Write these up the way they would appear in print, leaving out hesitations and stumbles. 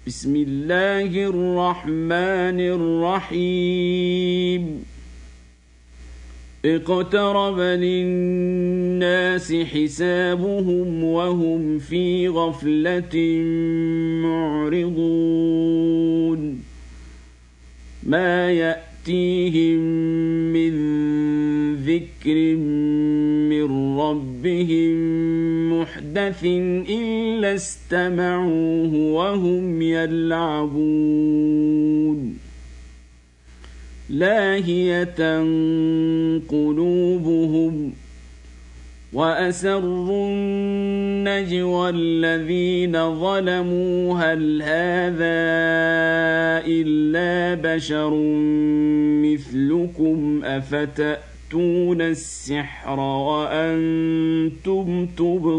بسم الله الرحمن الرحيم اقترب للناس حسابهم وهم في غفلة معرضون ما يأتيهم من ذكر من ربهم محدث إلا استمعوه وهم يلعبون لاهية قلوبهم وأسروا النجوى الذين ظلموا هل هذا إلا بشر مثلكم أفتأتون السحر وأنتم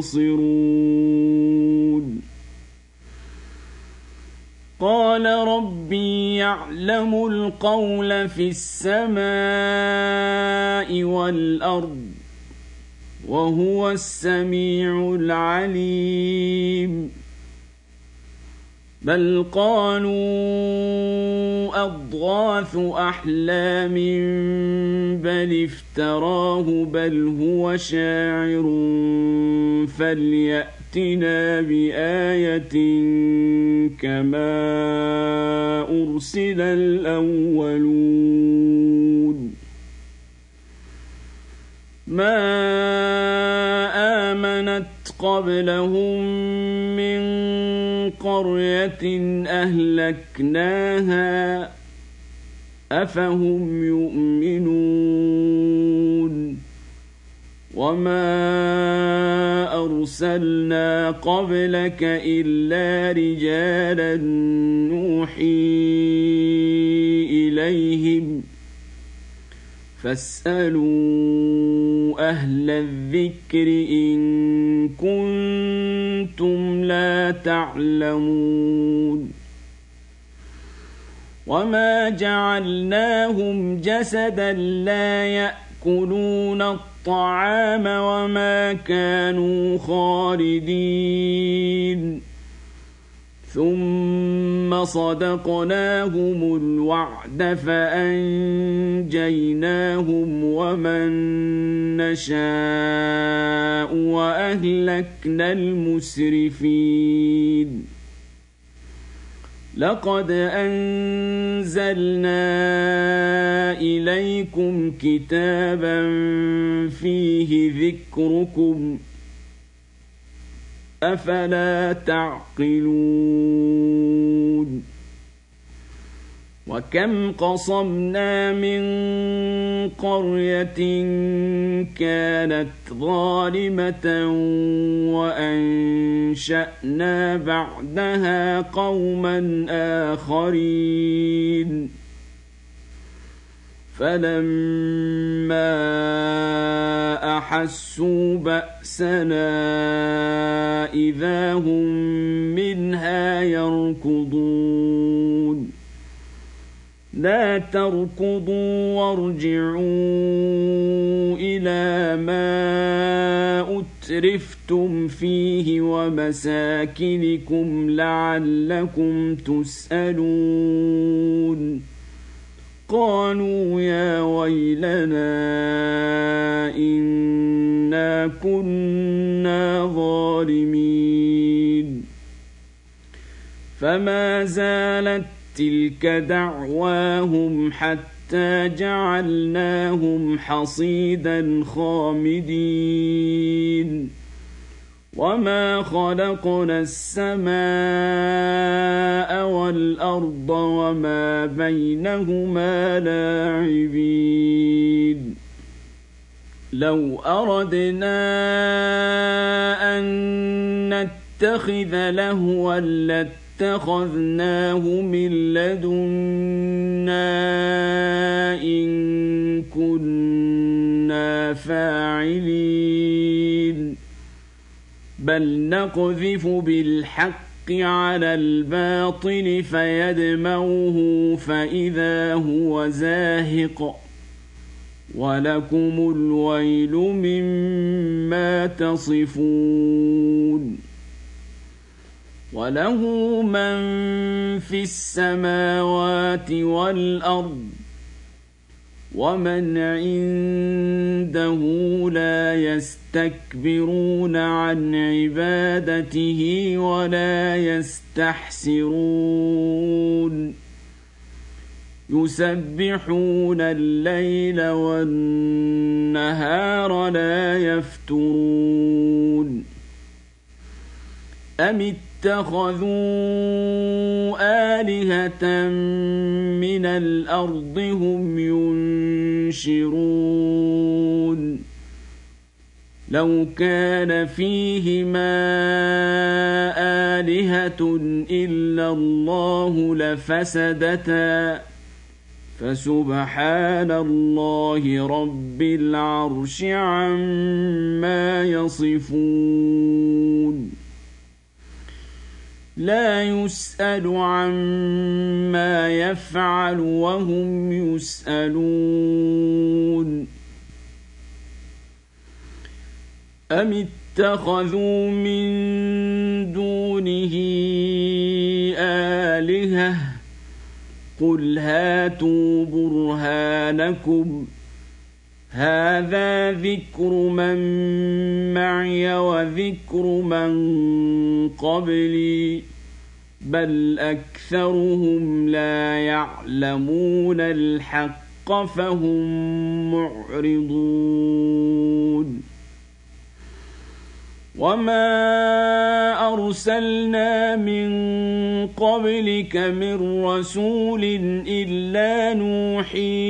تبصرون قال ربي يعلم القول في السماء والأرض وهو السميع العليم بل قالوا أضغاث أحلام بل افتراه بل هو شاعر فليأتنا بآية كما أرسل الأولون ما آمنت قبلهم من قرية أهلكناها أفهم يؤمنون وما أرسلنا قبلك إلا رجالا نوحي إليهم فاسألوا أهل الذكر إن كنتم لا تعلمون وما جعلناهم جسدا لا يأكلون الطعام وما كانوا خالدين ثم صدقناهم الوعد فأنجيناهم ومن نشاء وأهلكنا المسرفين لقد أنزلنا إليكم كتابا فيه ذكركم أفلا تعقلون وكم قصمنا من قرية كانت ظالمة وأنشأنا بعدها قوما آخرين فلما أحسوا بأسنا إذا هم منها يركضون لا تركضوا وارجعوا إلى ما أترفتم فيه ومساكنكم لعلكم تسألون قالوا يا ويلنا إنا كنا ظالمين فما زالت تلك دعواهم حتى جعلناهم حصيدا خامدين وما خلقنا السماء والأرض وما بينهما لاعبين لو أردنا أن نتخذ لهوا لاتخذناه من لدنا إن كنا فاعلين بل نقذف بالحق على الباطل فيدمغه فإذا هو زاهق ولكم الويل مما تصفون وله من في السماوات والأرض ومن عنده لا يستكبرون عن عبادته ولا يستحسرون يسبحون الليل والنهار لا يفترون أم اتخذوا آلهة من الأرض هم ينشرون لو كان فيهما آلهة إلا الله لفسدتا فسبحان الله رب العرش عما يصفون لا يسأل عما يفعل وهم يسألون أم اتخذوا من دونه آلهة قل هاتوا برهانكم هذا ذكر من معي وذكر من قبلي بل أكثرهم لا يعلمون الحق فهم معرضون وما أرسلنا من قبلك من رسول إلا نوحي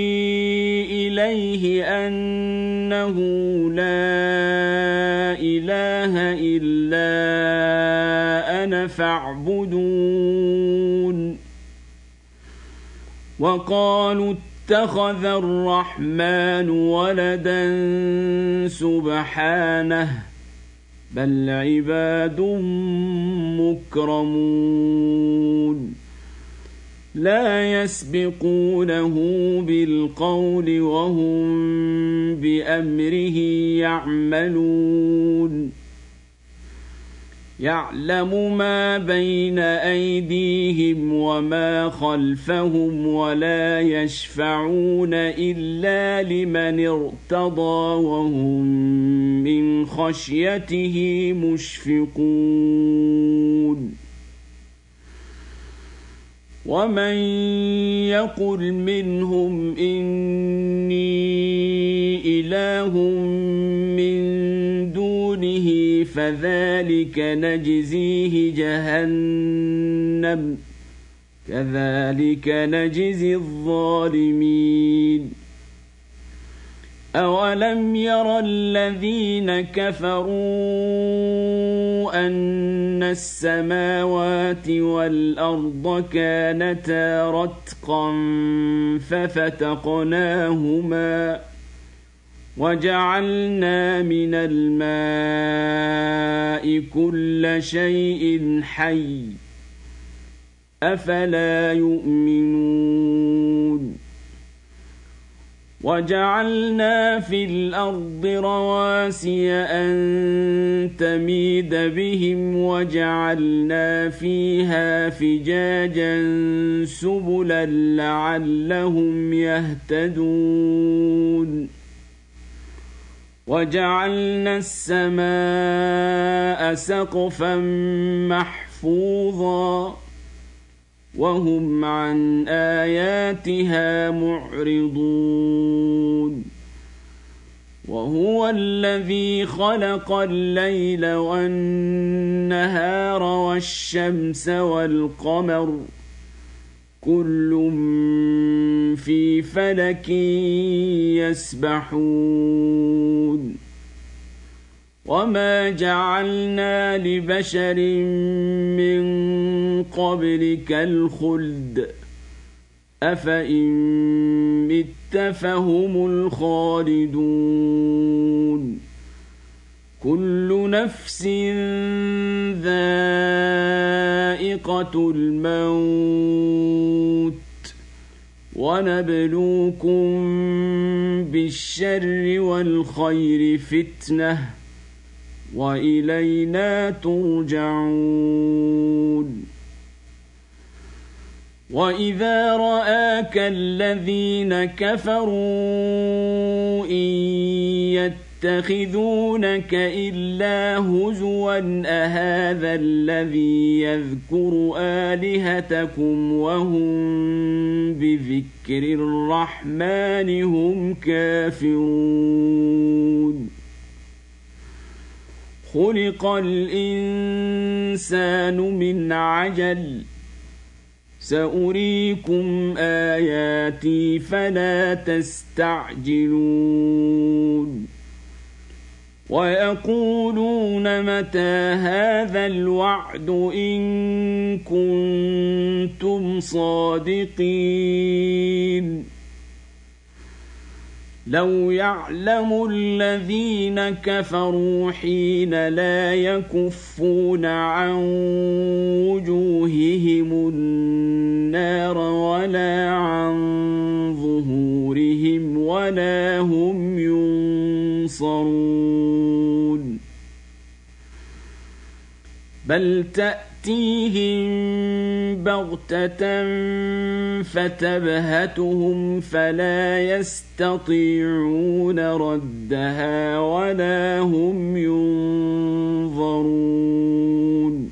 إليه أنه لا إله إلا أنا فاعبدون وقالوا اتخذ الرحمن ولدا سبحانه بل عباد مكرمون لا يسبقونه بالقول وهم بأمره يعملون يعلم ما بين أيديهم وما خلفهم ولا يشفعون إلا لمن ارتضى وهم من خشيته مشفقون ومن يقل منهم إني إله من دونه فذلك نجزيه جهنم كذلك نجزي الظالمين أولم ير الذين كفروا أن السماوات والأرض كانتا رتقا ففتقناهما وجعلنا من الماء كل شيء حي أفلا يؤمنون وجعلنا في الأرض رواسي أن تميد بهم وجعلنا فيها فجاجا سبلا لعلهم يهتدون وجعلنا السماء سقفا محفوظا وهم عن آياتها معرضون وهو الذي خلق الليل والنهار والشمس والقمر كل في فلك يسبحون وما جعلنا لبشر من قبلك الخلد أفإن مت فهم الخالدون كل نفس ذائقة الموت ونبلوكم بالشر والخير فتنة وإلينا ترجعون وإذا رآك الذين كفروا إن يتخذونك إلا هزوا أهذا الذي يذكر آلهتكم وهم بذكر الرحمن هم كافرون خلق الإنسان من عجل سأريكم آياتي فلا تستعجلون ويقولون متى هذا الوعد إن كنتم صادقين لو يعلم الذين كفروا حين لا يكفون عن وجوههم النار ولا عن ظهورهم ولا هم ينصرون بل تأتيهم بغتة فتبهتهم فلا يستطيعون ردها ولا هم ينظرون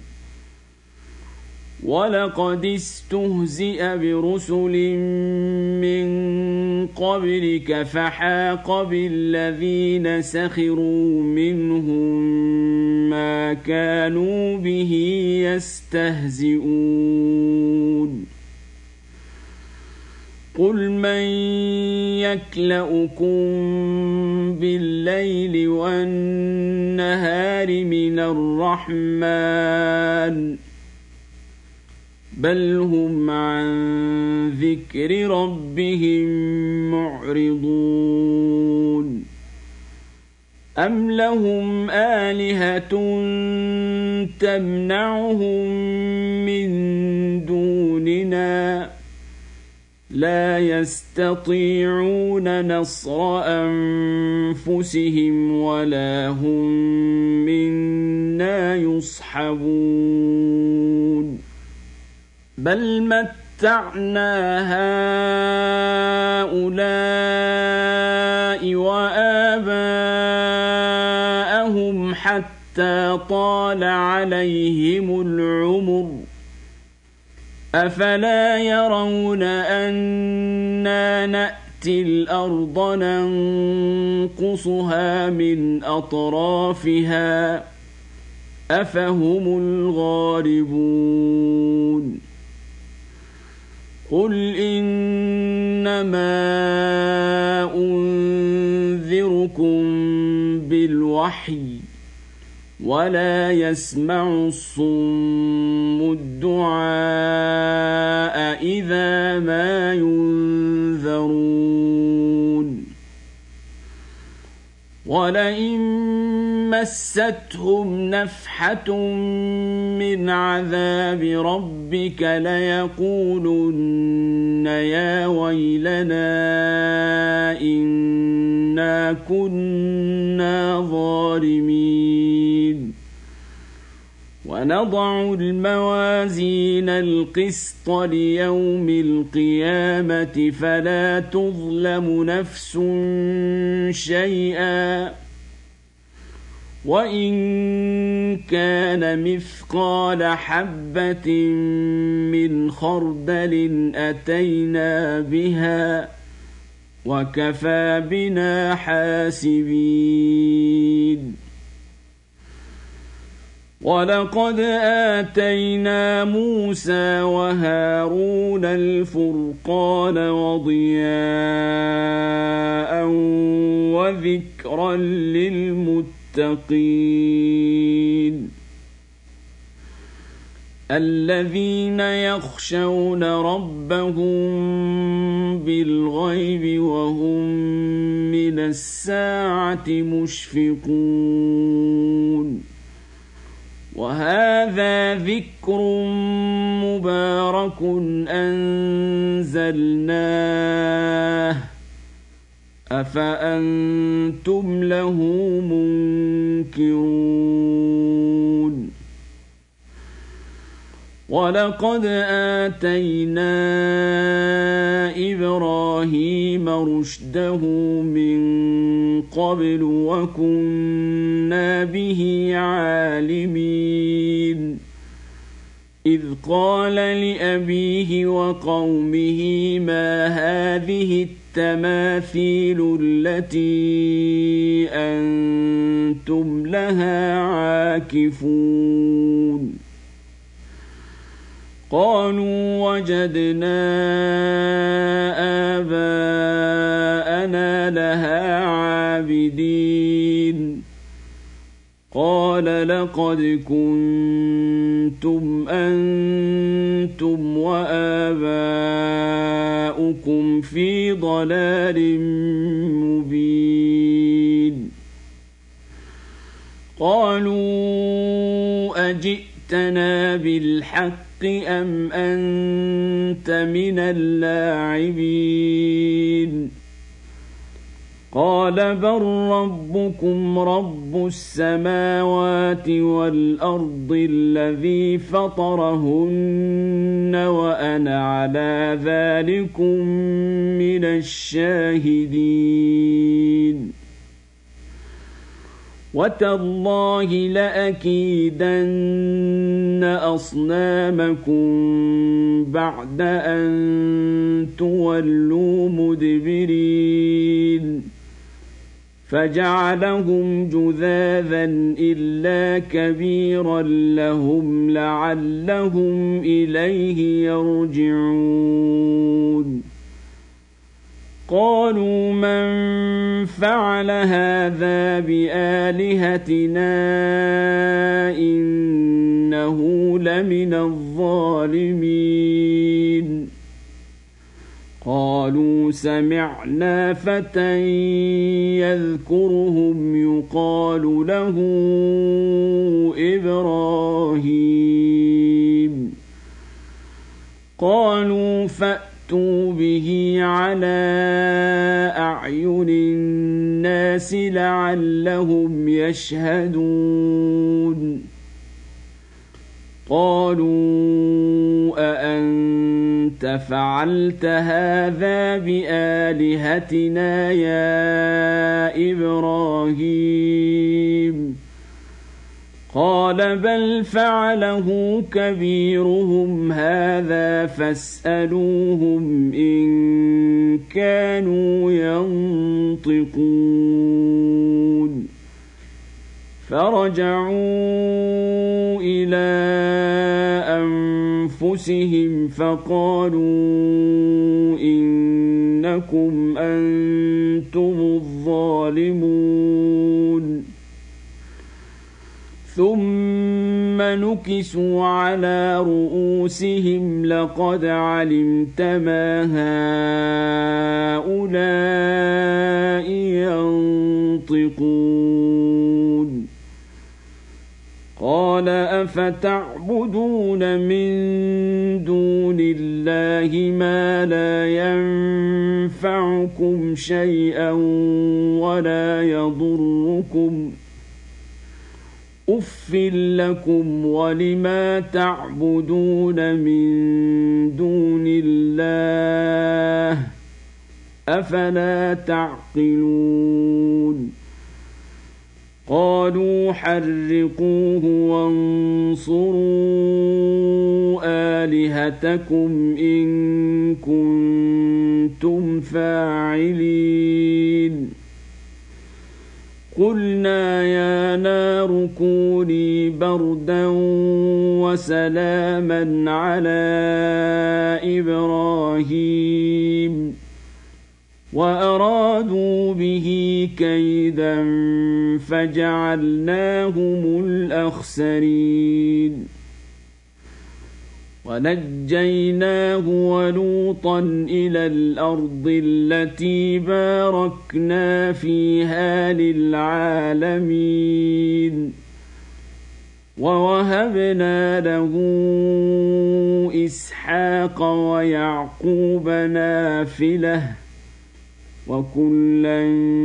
ولقد استهزئ برسل من قبلك فحاق بالذين سخروا منهم ما كانوا به يستهزئون قل من يكلؤكم بالليل والنهار من الرحمن بل هم عن ذكر ربهم معرضون أم لهم آلهة تمنعهم من دوننا لا يستطيعون نصر أنفسهم ولا هم منا يصحبون بل متعنا هؤلاء وآباءهم حتى طال عليهم العمر أفلا يرون أنا نأتي الأرض ننقصها من أطرافها أفهم الغالبون قل إنما أنذركم بالوحي ولا يسمع الصم الدعاء إذا ما ينذرون ولئن مستهم نفحة من عذاب ربك ليقولن يا ويلنا إنا كنا ظالمين ونضع الموازين القسط ليوم القيامة فلا تظلم نفس شيئا وإن كان مثقال حبة من خردل أتينا بها وكفى بنا حاسبين ولقد آتينا موسى وهارون الفرقان وضياء وذكرا للمتقين الذين يخشون ربهم بالغيب وهم من الساعة مشفقون وهذا ذكر مبارك أنزلناه أفأنتم له منكرون ولقد آتينا إبراهيم رشده من قبل وكنا به عالمين إذ قال لأبيه وقومه ما هذه التماثيل التي أنتم لها عاكفون قالوا وجدنا آباءنا لها عابدين قال لقد كنتم أنتم وآباؤكم في ضلال مبين قالوا أجئتنا بالحق أم أنت من اللاعبين قال بل ربكم رب السماوات والأرض الذي فطرهن وأنا على ذلكم من الشاهدين وتالله لأكيدن أصنامكم بعد أن تولوا مدبرين فجعلهم جذاذا إلا كبيرا لهم لعلهم إليه يرجعون قالوا من فعل هذا بآلهتنا إنه لمن الظالمين قالوا سمعنا فتى يذكرهم يقال له إبراهيم قالوا فأتوا به على أعين الناس لعلهم يشهدون قالوا أأنت فعلت هذا بآلهتنا يا إبراهيم قال بل فعله كبيرهم هذا فاسألوهم إن كانوا ينطقون فرجعوا إلى أنفسهم فقالوا إنكم أنتم الظالمون ثم نكسوا على رؤوسهم لقد علمت ما هؤلاء ينطقون قال أفتعبدون من دون الله ما لا ينفعكم شيئا ولا يضركم أف لكم ولما تعبدون من دون الله أفلا تعقلون قالوا حرقوه وانصروا آلهتكم إن كنتم فاعلين قلنا يا نار كوني بردا وسلاما على إبراهيم وأرادوا به كيدا فجعلناهم الأخسرين ونجيناه ولوطا إلى الأرض التي باركنا فيها للعالمين ووهبنا له إسحاق ويعقوب نافلة وكلا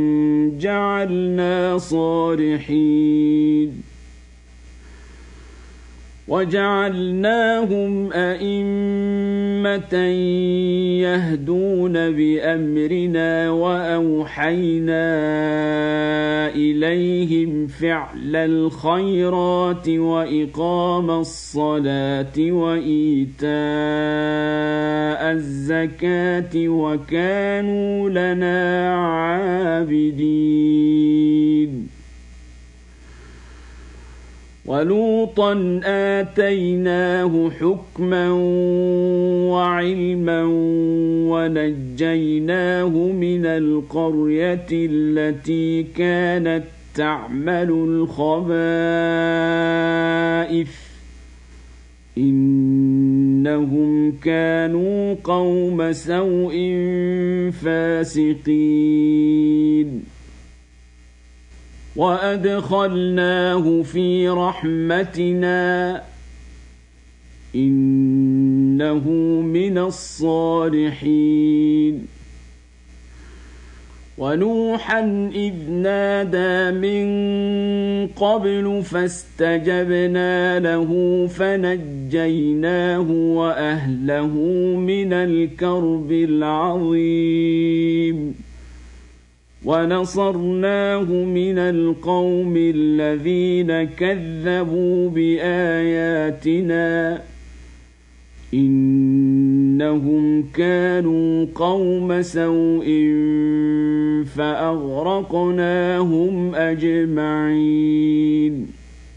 جعلنا صالحين وجعلناهم أئمة يهدون بأمرنا وأوحينا إليهم فعل الخيرات وإقام الصلاة وإيتاء الزكاة وكانوا لنا عابدين ولوطا آتيناه حكما وعلما ونجيناه من القرية التي كانت تعمل الخبائث إنهم كانوا قوم سوء فاسقين وأدخلناه في رحمتنا إنه من الصالحين ونوحا إذ نادى من قبل فاستجبنا له فنجيناه وأهله من الكرب العظيم ونصرناه من القوم الذين كذبوا بآياتنا إنهم كانوا قوم سوء فأغرقناهم أجمعين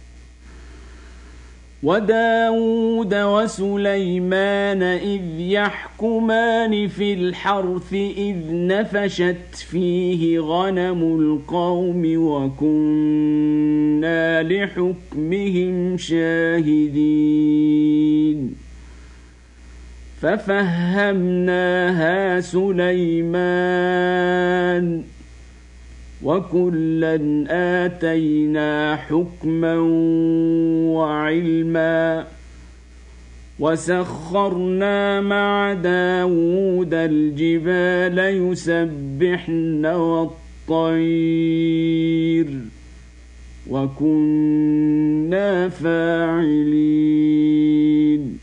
وداود وسليمان إذ يحكمان في الحرث إذ نفشت فيه غنم القوم وكنا لحكمهم شاهدين ففهمناها سليمان وكلا آتينا حكما وعلما وسخرنا مع داود الجبال يسبحن والطير وكنا فاعلين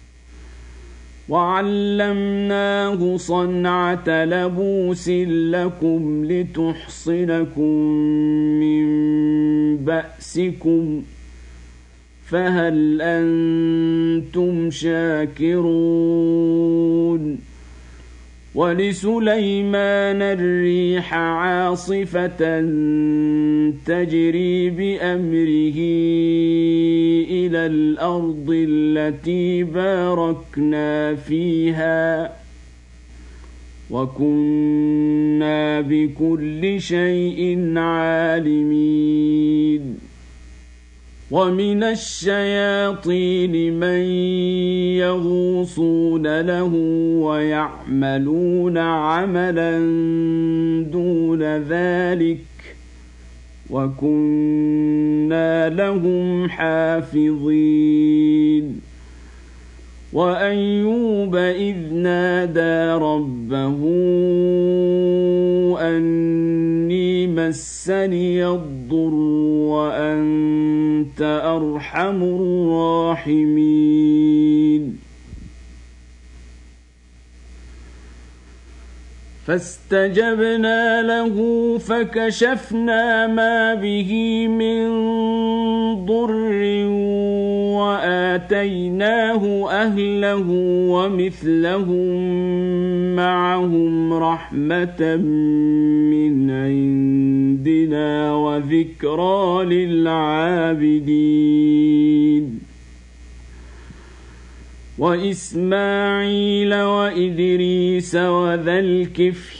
وعلمناه صنعة لبوس لكم لتحصنكم من بأسكم فهل أنتم شاكرون ولسليمان الريح عاصفة تجري بأمره إلى الأرض التي باركنا فيها وكنا بكل شيء عالمين ومن الشياطين من يغوصون له ويعملون عملا دون ذلك وكنا لهم حافظين وأيوب إذ نادى ربه أني مسني الضر وأنت أرحم الراحمين فاستجبنا له فكشفنا ما به من ضر وآتيناه أهله ومثلهم معهم رحمة من عندنا وذكرى للعابدين وإسماعيل وإدريس وذا الكفل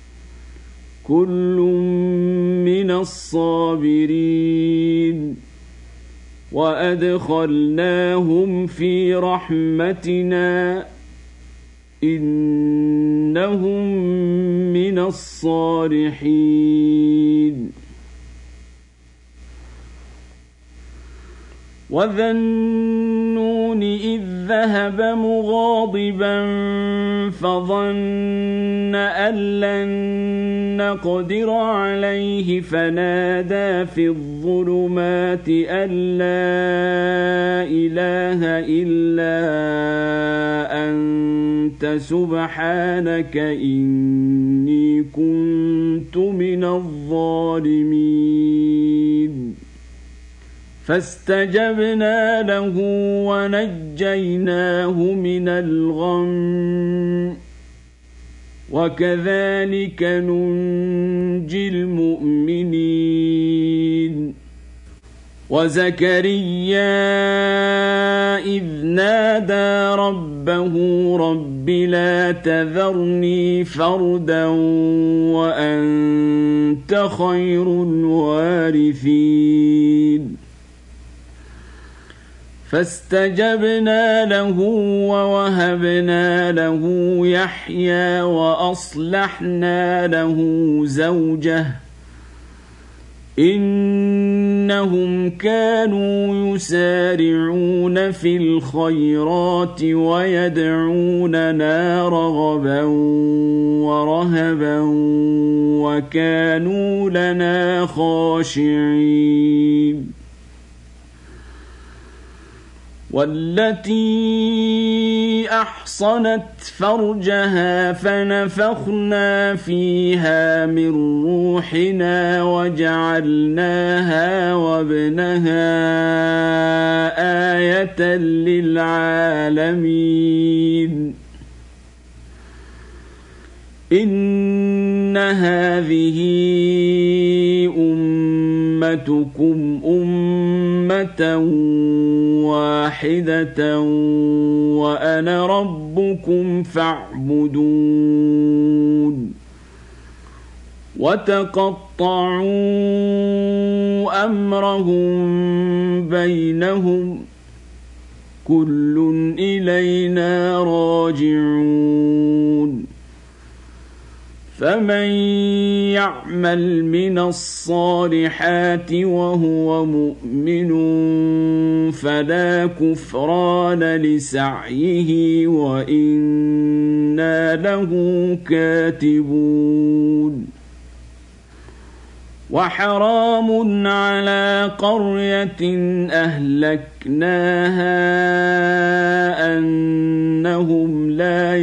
كل من الصابرين وأدخلناهم في رحمتنا إنهم من الصالحين وذا النون إذ ذهب مغاضبا فظن أن لن نقدر عليه فنادى في الظلمات أن لا إله إلا أنت سبحانك إني كنت من الظالمين فاستجبنا له ونجيناه من الغم وكذلك ننجي المؤمنين وزكريا إذ نادى ربه رب لا تذرني فردا وأنت خير الوارثين فاستجبنا له ووهبنا له يحيى وأصلحنا له زوجه إنهم كانوا يسارعون في الخيرات ويدعوننا رغبا ورهبا وكانوا لنا خاشعين والتي أحصنت فرجها فنفخنا فيها من روحنا وجعلناها وابنها آية للعالمين إن هذه أمتكم أمة واحدة وأنا ربكم فاعبدون وتقطعوا أمرهم بينهم كل إلينا راجعون فمن يعمل من الصالحات وهو مؤمن فلا كفران لسعيه وإنا له كاتبون وحرام على قرية أهلكناها أنهم لا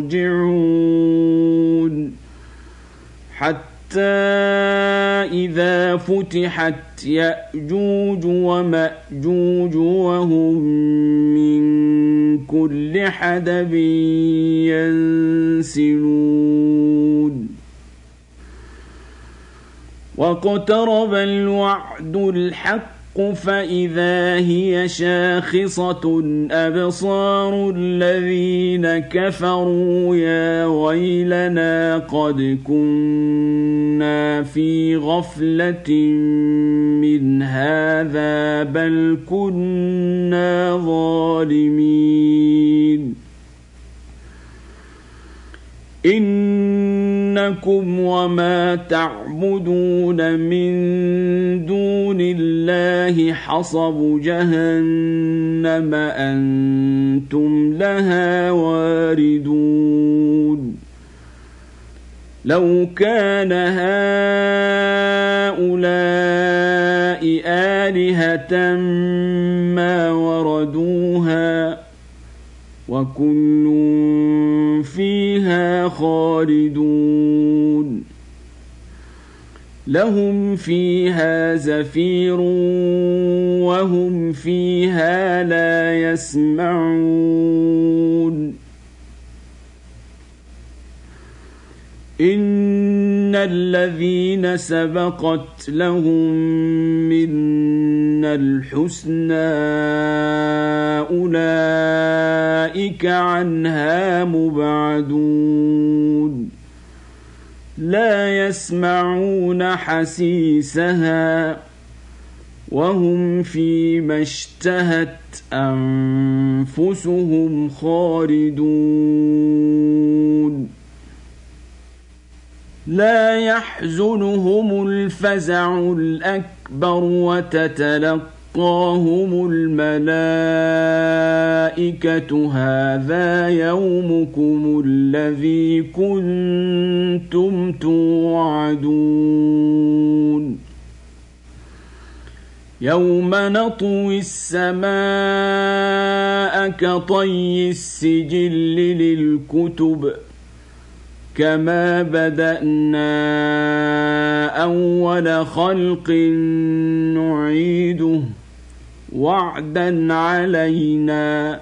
يرجعون حتى إذا فتحت يأجوج ومأجوج وهم من كل حدب ينسلون واقترب الوعد الحق فإذا هي شاخصة أبصار الذين كفروا يا ويلنا قد كنا في غفلة من هذا بل كنا ظالمين إنكم وما تعبدون من دون الله حصب جهنم أنتم لها واردون لو كان هؤلاء آلهة ما وردوها وكل فيها خالدون لهم فيها زفير وهم فيها لا يسمعون إن الذين سبقت لهم منا الحسنى أولئك عنها مبعدون لا يسمعون حسيسها وهم فيما اشتهت أنفسهم خالدون لا يحزنهم الفزع الأكبر وتتلقاهم فتلقاهم الملائكة هذا يومكم الذي كنتم توعدون يوم نطوي السماء كطي السجل للكتب كما بدأنا أول خلق نعيده وعدا علينا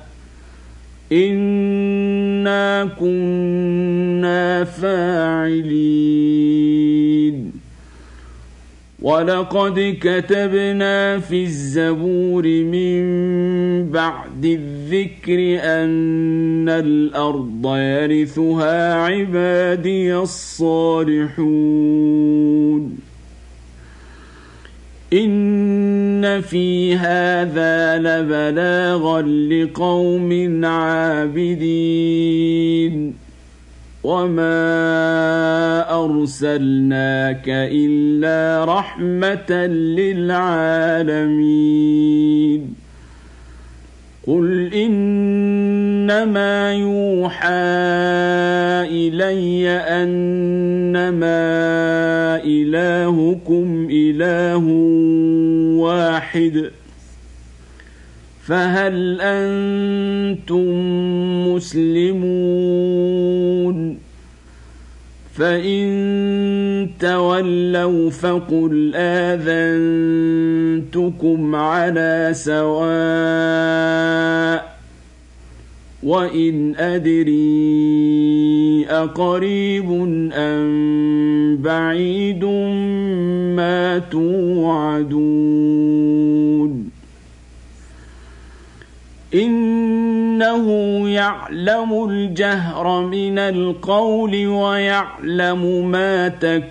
إنا كنا فاعلين ولقد كتبنا في الزبور من بعد الذكر أن الأرض يرثها عبادي الصالحون إن في هذا لبلاغا لقوم عابدين وما أرسلناك إلا رحمة للعالمين قل إنما يوحى إلي أنما إلهكم إله واحد فهل أنتم مسلمون فإن تولوا فقل آذنتكم على سواء وإن أدري أقريب أم بعيد ما توعدون إنه يعلم الجهر من القول ويعلم ما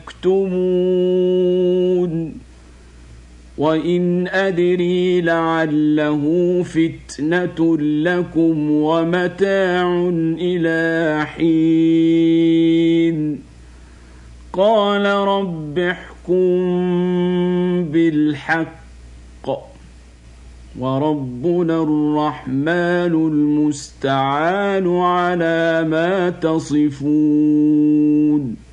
تكتمون وإن أدري لعله فتنة لكم ومتاع إلى حين قال رب احكم بالحق وربنا الرحمن المستعان على ما تصفون